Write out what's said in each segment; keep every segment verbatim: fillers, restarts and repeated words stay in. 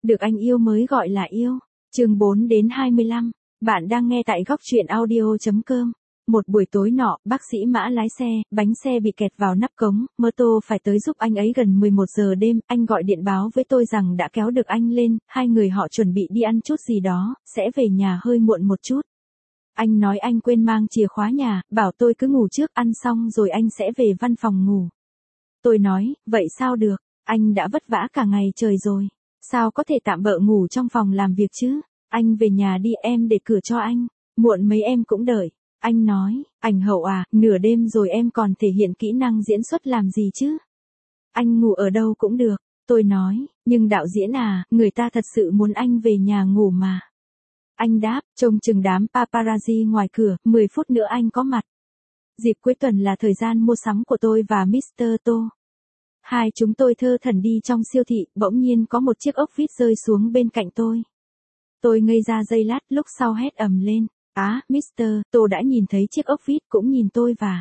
Được anh yêu mới gọi là yêu. Chương bốn đến hai mươi lăm. Bạn đang nghe tại góc truyện audio chấm com. Một buổi tối nọ, bác sĩ Mã lái xe, bánh xe bị kẹt vào nắp cống, mơ tô phải tới giúp anh ấy gần mười một giờ đêm, anh gọi điện báo với tôi rằng đã kéo được anh lên, hai người họ chuẩn bị đi ăn chút gì đó, sẽ về nhà hơi muộn một chút. Anh nói anh quên mang chìa khóa nhà, bảo tôi cứ ngủ trước, ăn xong rồi anh sẽ về văn phòng ngủ. Tôi nói, vậy sao được, anh đã vất vả cả ngày trời rồi, sao có thể tạm bợ ngủ trong phòng làm việc chứ, anh về nhà đi, em để cửa cho anh, muộn mấy em cũng đợi. Anh nói, ảnh hậu à, nửa đêm rồi em còn thể hiện kỹ năng diễn xuất làm gì chứ? Anh ngủ ở đâu cũng được, tôi nói, nhưng đạo diễn à, người ta thật sự muốn anh về nhà ngủ mà. Anh đáp, trông chừng đám paparazzi ngoài cửa, mười phút nữa anh có mặt. Dịp cuối tuần là thời gian mua sắm của tôi và mít tơ Tô. Hai chúng tôi thơ thẩn đi trong siêu thị, bỗng nhiên có một chiếc ốc vít rơi xuống bên cạnh tôi. Tôi ngây ra giây lát, lúc sau hét ầm lên. Á, mít tơ Tô đã nhìn thấy chiếc ốc vít cũng nhìn tôi và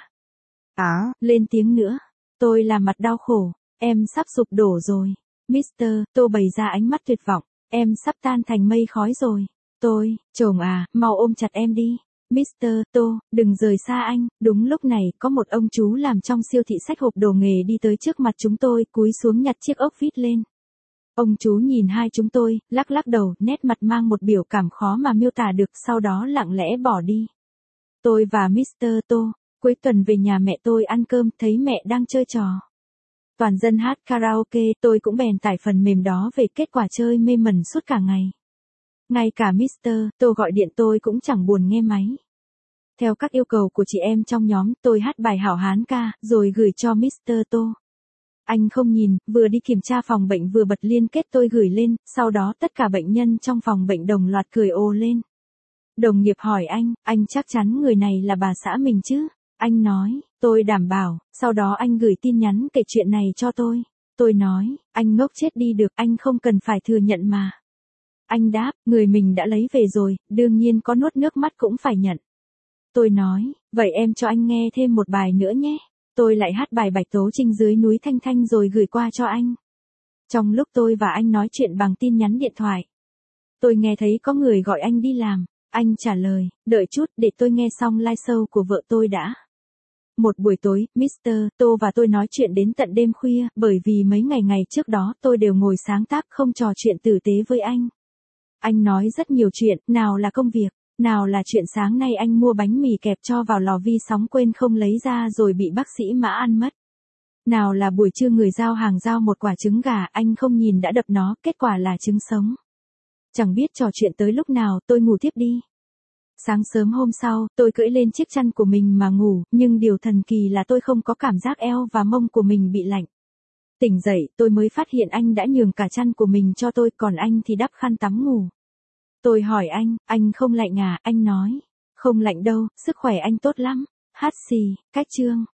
á, lên tiếng nữa. Tôi làm mặt đau khổ, em sắp sụp đổ rồi. mít tơ Tô bày ra ánh mắt tuyệt vọng, em sắp tan thành mây khói rồi. Tôi, chồng à, mau ôm chặt em đi. mít tơ Tô, đừng rời xa anh. Đúng lúc này, có một ông chú làm trong siêu thị xách hộp đồ nghề đi tới trước mặt chúng tôi, cúi xuống nhặt chiếc ốc vít lên. Ông chú nhìn hai chúng tôi, lắc lắc đầu, nét mặt mang một biểu cảm khó mà miêu tả được, sau đó lặng lẽ bỏ đi. Tôi và mít tơ Tô, cuối tuần về nhà mẹ tôi ăn cơm, thấy mẹ đang chơi trò toàn dân hát karaoke, tôi cũng bèn tải phần mềm đó về, kết quả chơi mê mẩn suốt cả ngày. Ngay cả mít tơ Tô gọi điện tôi cũng chẳng buồn nghe máy. Theo các yêu cầu của chị em trong nhóm, tôi hát bài Hảo Hán ca, rồi gửi cho mít tơ Tô. Anh không nhìn, vừa đi kiểm tra phòng bệnh vừa bật liên kết tôi gửi lên, sau đó tất cả bệnh nhân trong phòng bệnh đồng loạt cười ồ lên. Đồng nghiệp hỏi anh, anh chắc chắn người này là bà xã mình chứ? Anh nói, tôi đảm bảo, sau đó anh gửi tin nhắn kể chuyện này cho tôi. Tôi nói, anh ngốc chết đi được, anh không cần phải thừa nhận mà. Anh đáp, người mình đã lấy về rồi, đương nhiên có nuốt nước mắt cũng phải nhận. Tôi nói, vậy em cho anh nghe thêm một bài nữa nhé. Tôi lại hát bài Bạch Tố Trinh dưới núi Thanh Thanh rồi gửi qua cho anh. Trong lúc tôi và anh nói chuyện bằng tin nhắn điện thoại, tôi nghe thấy có người gọi anh đi làm. Anh trả lời, đợi chút để tôi nghe xong live show của vợ tôi đã. Một buổi tối, mít tơ Tô và tôi nói chuyện đến tận đêm khuya, bởi vì mấy ngày ngày trước đó tôi đều ngồi sáng tác không trò chuyện tử tế với anh. Anh nói rất nhiều chuyện, nào là công việc, nào là chuyện sáng nay anh mua bánh mì kẹp cho vào lò vi sóng quên không lấy ra rồi bị bác sĩ Mã ăn mất. Nào là buổi trưa người giao hàng giao một quả trứng gà, anh không nhìn đã đập nó, kết quả là trứng sống. Chẳng biết trò chuyện tới lúc nào, tôi ngủ tiếp đi. Sáng sớm hôm sau, tôi cưỡi lên chiếc chăn của mình mà ngủ, nhưng điều thần kỳ là tôi không có cảm giác eo và mông của mình bị lạnh. Tỉnh dậy, tôi mới phát hiện anh đã nhường cả chăn của mình cho tôi, còn anh thì đắp khăn tắm ngủ. Tôi hỏi anh, anh không lạnh à? Anh nói, không lạnh đâu, sức khỏe anh tốt lắm. Hát xì, cách chương.